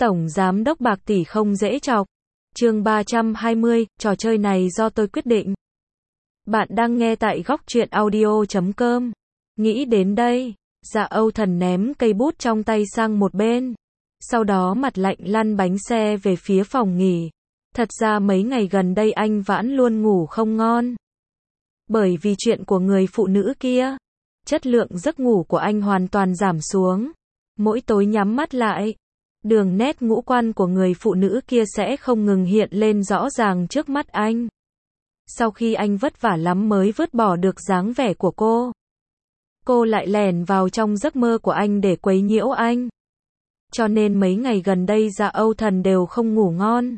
Tổng giám đốc bạc tỷ không dễ chọc. Chương 320, trò chơi này do tôi quyết định. Bạn đang nghe tại góc truyện audio.com. Nghĩ đến đây, Dạ Âu Thần ném cây bút trong tay sang một bên. Sau đó mặt lạnh lăn bánh xe về phía phòng nghỉ. Thật ra mấy ngày gần đây anh Vãn luôn ngủ không ngon. Bởi vì chuyện của người phụ nữ kia, chất lượng giấc ngủ của anh hoàn toàn giảm xuống. Mỗi tối nhắm mắt lại, đường nét ngũ quan của người phụ nữ kia sẽ không ngừng hiện lên rõ ràng trước mắt anh. Sau khi anh vất vả lắm mới vứt bỏ được dáng vẻ của cô lại lèn vào trong giấc mơ của anh để quấy nhiễu anh. Cho nên mấy ngày gần đây Dạ Âu Thần đều không ngủ ngon.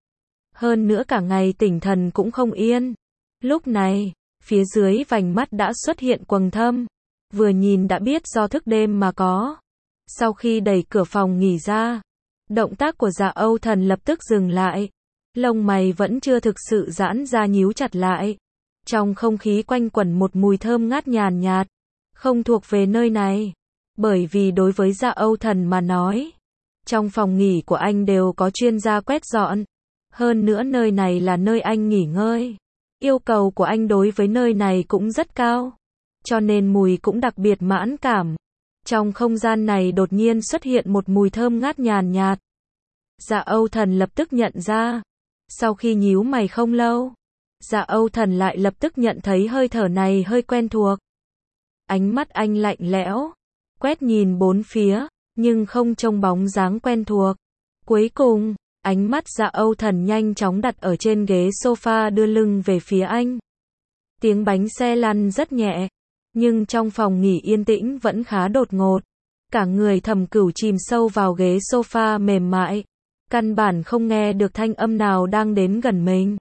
Hơn nữa cả ngày tỉnh thần cũng không yên. Lúc này, phía dưới vành mắt đã xuất hiện quầng thâm. Vừa nhìn đã biết do thức đêm mà có. Sau khi đẩy cửa phòng nghỉ ra, động tác của Dạ Âu Thần lập tức dừng lại. Lông mày vẫn chưa thực sự giãn ra nhíu chặt lại. Trong không khí quanh quẩn một mùi thơm ngát nhàn nhạt, không thuộc về nơi này. Bởi vì đối với Dạ Âu Thần mà nói, trong phòng nghỉ của anh đều có chuyên gia quét dọn. Hơn nữa nơi này là nơi anh nghỉ ngơi. Yêu cầu của anh đối với nơi này cũng rất cao. Cho nên mùi cũng đặc biệt mãn cảm. Trong không gian này đột nhiên xuất hiện một mùi thơm ngát nhàn nhạt. Dạ Âu Thần lập tức nhận ra. Sau khi nhíu mày không lâu, Dạ Âu Thần lại lập tức nhận thấy hơi thở này hơi quen thuộc. Ánh mắt anh lạnh lẽo, quét nhìn bốn phía, nhưng không trông bóng dáng quen thuộc. Cuối cùng, ánh mắt Dạ Âu Thần nhanh chóng đặt ở trên ghế sofa đưa lưng về phía anh. Tiếng bánh xe lăn rất nhẹ, nhưng trong phòng nghỉ yên tĩnh vẫn khá đột ngột. Cả người Thẩm Cửu chìm sâu vào ghế sofa mềm mại, căn bản không nghe được thanh âm nào đang đến gần mình.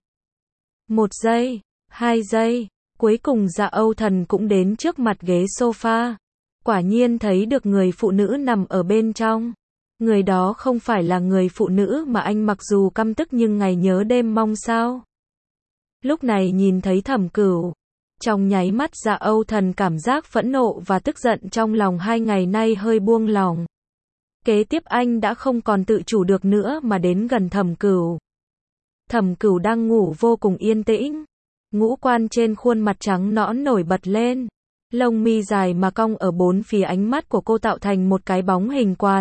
1 giây, 2 giây, cuối cùng Dạ Âu Thần cũng đến trước mặt ghế sofa. Quả nhiên thấy được người phụ nữ nằm ở bên trong. Người đó không phải là người phụ nữ mà anh mặc dù căm tức nhưng ngày nhớ đêm mong sao. Lúc này nhìn thấy Thẩm Cửu, trong nháy mắt Dạ Âu Thần cảm giác phẫn nộ và tức giận trong lòng 2 ngày nay hơi buông lỏng. Kế tiếp anh đã không còn tự chủ được nữa mà đến gần Thẩm Cửu. Thẩm Cửu đang ngủ vô cùng yên tĩnh. Ngũ quan trên khuôn mặt trắng nõn nổi bật lên. Lông mi dài mà cong ở bốn phía ánh mắt của cô tạo thành một cái bóng hình quạt.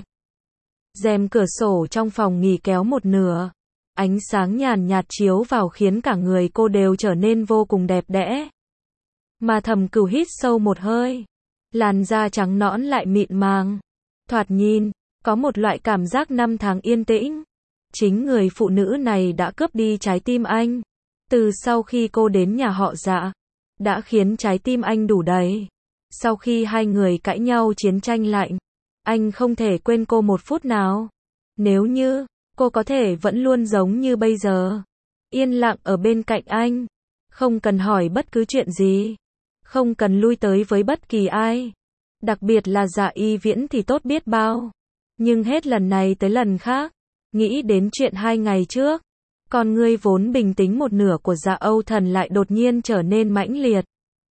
Rèm cửa sổ trong phòng nghỉ kéo một nửa. Ánh sáng nhàn nhạt chiếu vào khiến cả người cô đều trở nên vô cùng đẹp đẽ. Mà Thẩm Cửu hít sâu một hơi. Làn da trắng nõn lại mịn màng. Thoạt nhìn, có một loại cảm giác năm tháng yên tĩnh. Chính người phụ nữ này đã cướp đi trái tim anh. Từ sau khi cô đến nhà họ Dạ, đã khiến trái tim anh đủ đầy. Sau khi hai người cãi nhau chiến tranh lạnh, anh không thể quên cô một phút nào. Nếu như, cô có thể vẫn luôn giống như bây giờ, yên lặng ở bên cạnh anh, không cần hỏi bất cứ chuyện gì, không cần lui tới với bất kỳ ai. Đặc biệt là Dạ Y Viễn thì tốt biết bao. Nhưng hết lần này tới lần khác, nghĩ đến chuyện 2 ngày trước, con ngươi vốn bình tĩnh một nửa của Dạ Âu Thần lại đột nhiên trở nên mãnh liệt.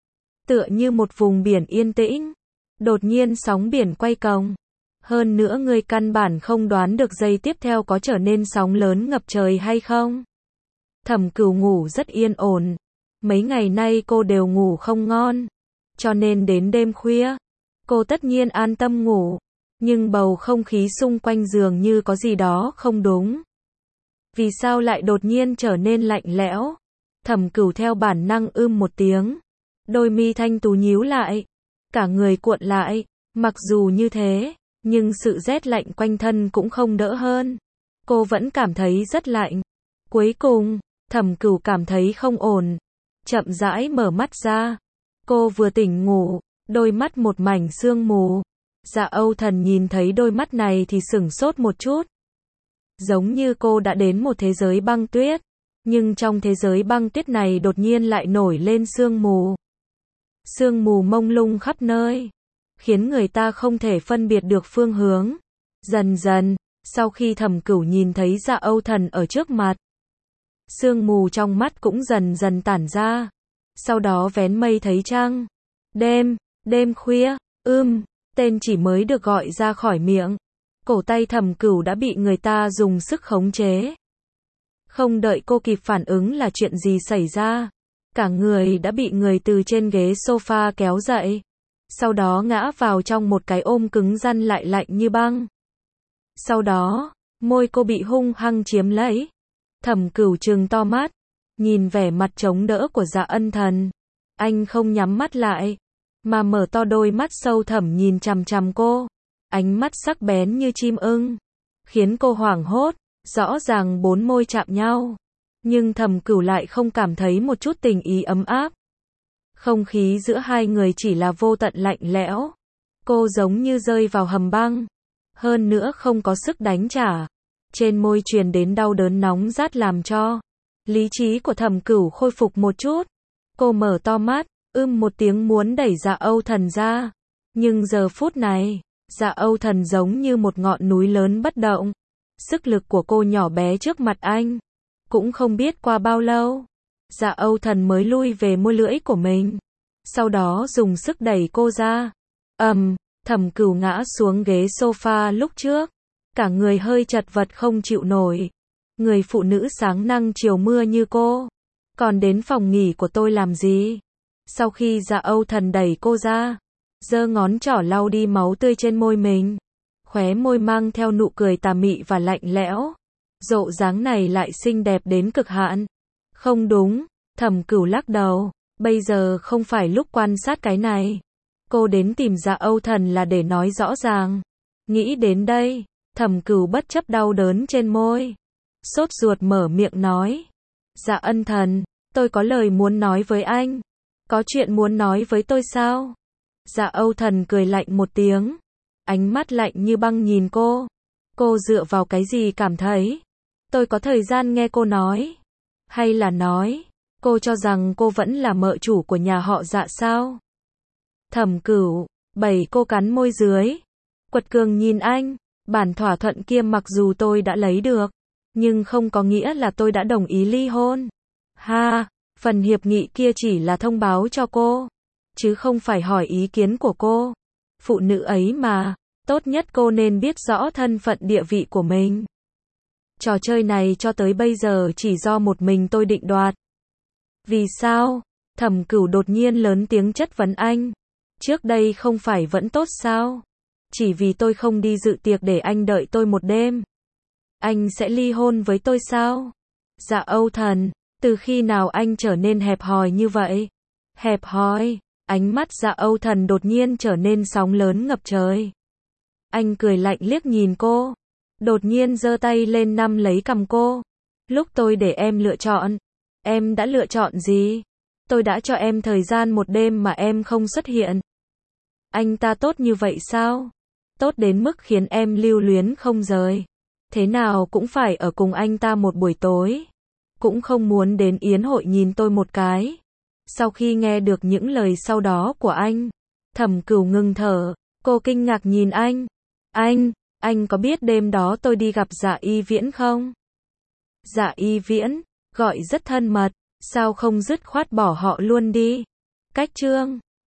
Tựa như một vùng biển yên tĩnh, đột nhiên sóng biển quay cong. Hơn nữa ngươi căn bản không đoán được giây tiếp theo có trở nên sóng lớn ngập trời hay không. Thẩm Cửu ngủ rất yên ổn. Mấy ngày nay cô đều ngủ không ngon. Cho nên đến đêm khuya, cô tất nhiên an tâm ngủ. Nhưng bầu không khí xung quanh dường như có gì đó không đúng. Vì sao lại đột nhiên trở nên lạnh lẽo? Thẩm Cửu theo bản năng một tiếng. Đôi mi thanh tú nhíu lại. Cả người cuộn lại. Mặc dù như thế, nhưng sự rét lạnh quanh thân cũng không đỡ hơn. Cô vẫn cảm thấy rất lạnh. Cuối cùng, Thẩm Cửu cảm thấy không ổn. Chậm rãi mở mắt ra. Cô vừa tỉnh ngủ, đôi mắt một mảnh sương mù. Dạ Âu Thần nhìn thấy đôi mắt này thì sửng sốt một chút. Giống như cô đã đến một thế giới băng tuyết. Nhưng trong thế giới băng tuyết này đột nhiên lại nổi lên sương mù. Sương mù mông lung khắp nơi, khiến người ta không thể phân biệt được phương hướng. Dần dần, sau khi Thẩm Cửu nhìn thấy Dạ Âu Thần ở trước mặt, sương mù trong mắt cũng dần dần tản ra. Sau đó vén mây thấy trăng. Đêm khuya, tên chỉ mới được gọi ra khỏi miệng. Cổ tay Thẩm Cửu đã bị người ta dùng sức khống chế. Không đợi cô kịp phản ứng là chuyện gì xảy ra. Cả người đã bị người từ trên ghế sofa kéo dậy. Sau đó ngã vào trong một cái ôm cứng rắn lại lạnh như băng. Sau đó, môi cô bị hung hăng chiếm lấy. Thẩm Cửu trừng to mắt, nhìn vẻ mặt chống đỡ của Dạ Ân Thần. Anh không nhắm mắt lại, mà mở to đôi mắt sâu thẳm nhìn chằm chằm cô. Ánh mắt sắc bén như chim ưng, khiến cô hoảng hốt. Rõ ràng bốn môi chạm nhau, nhưng Thẩm Cửu lại không cảm thấy một chút tình ý ấm áp. Không khí giữa hai người chỉ là vô tận lạnh lẽo. Cô giống như rơi vào hầm băng, hơn nữa không có sức đánh trả. Trên môi truyền đến đau đớn nóng rát làm cho lý trí của Thẩm Cửu khôi phục một chút. Cô mở to mắt, một tiếng muốn đẩy Dạ Âu Thần ra. Nhưng giờ phút này, Dạ Âu Thần giống như một ngọn núi lớn bất động. Sức lực của cô nhỏ bé trước mặt anh. Cũng không biết qua bao lâu, Dạ Âu Thần mới lui về môi lưỡi của mình. Sau đó dùng sức đẩy cô ra. Thẩm Cửu ngã xuống ghế sofa lúc trước. Cả người hơi chật vật không chịu nổi. Người phụ nữ sáng nắng chiều mưa như cô, còn đến phòng nghỉ của tôi làm gì? Sau khi Dạ Âu Thần đẩy cô ra, giơ ngón trỏ lau đi máu tươi trên môi mình. Khóe môi mang theo nụ cười tà mị và lạnh lẽo. Rộ dáng này lại xinh đẹp đến cực hạn. Không đúng, Thẩm Cửu lắc đầu. Bây giờ không phải lúc quan sát cái này. Cô đến tìm Dạ Âu Thần là để nói rõ ràng. Nghĩ đến đây, Thẩm Cửu bất chấp đau đớn trên môi, sốt ruột mở miệng nói. Dạ Ân Thần, tôi có lời muốn nói với anh. Có chuyện muốn nói với tôi sao? Dạ Âu Thần cười lạnh một tiếng. Ánh mắt lạnh như băng nhìn cô. Cô dựa vào cái gì cảm thấy tôi có thời gian nghe cô nói? Hay là nói, cô cho rằng cô vẫn là mợ chủ của nhà họ Dạ sao? Thẩm Cửu, cô cắn môi dưới. Quật cường nhìn anh. Bản thỏa thuận kia mặc dù tôi đã lấy được, nhưng không có nghĩa là tôi đã đồng ý ly hôn. Phần hiệp nghị kia chỉ là thông báo cho cô, chứ không phải hỏi ý kiến của cô. Phụ nữ ấy mà, tốt nhất cô nên biết rõ thân phận địa vị của mình. Trò chơi này cho tới bây giờ chỉ do một mình tôi định đoạt. Vì sao? Thẩm Cửu đột nhiên lớn tiếng chất vấn anh. Trước đây không phải vẫn tốt sao? Chỉ vì tôi không đi dự tiệc để anh đợi tôi một đêm, anh sẽ ly hôn với tôi sao? Dạ Âu Thần, từ khi nào anh trở nên hẹp hòi như vậy? Hẹp hòi? Ánh mắt Dạ Âu Thần đột nhiên trở nên sóng lớn ngập trời. Anh cười lạnh liếc nhìn cô, đột nhiên giơ tay lên nắm lấy cằm cô. Lúc tôi để em lựa chọn, em đã lựa chọn gì? Tôi đã cho em thời gian một đêm mà em không xuất hiện. Anh ta tốt như vậy sao? Tốt đến mức khiến em lưu luyến không rời. Thế nào cũng phải ở cùng anh ta một buổi tối. Cũng không muốn đến yến hội nhìn tôi một cái. Sau khi nghe được những lời sau đó của anh, Thẩm Cửu ngừng thở. Cô kinh ngạc nhìn anh. Anh có biết đêm đó tôi đi gặp Dạ Y Viễn không? Dạ Y Viễn, gọi rất thân mật, sao không dứt khoát bỏ họ luôn đi? Cách chương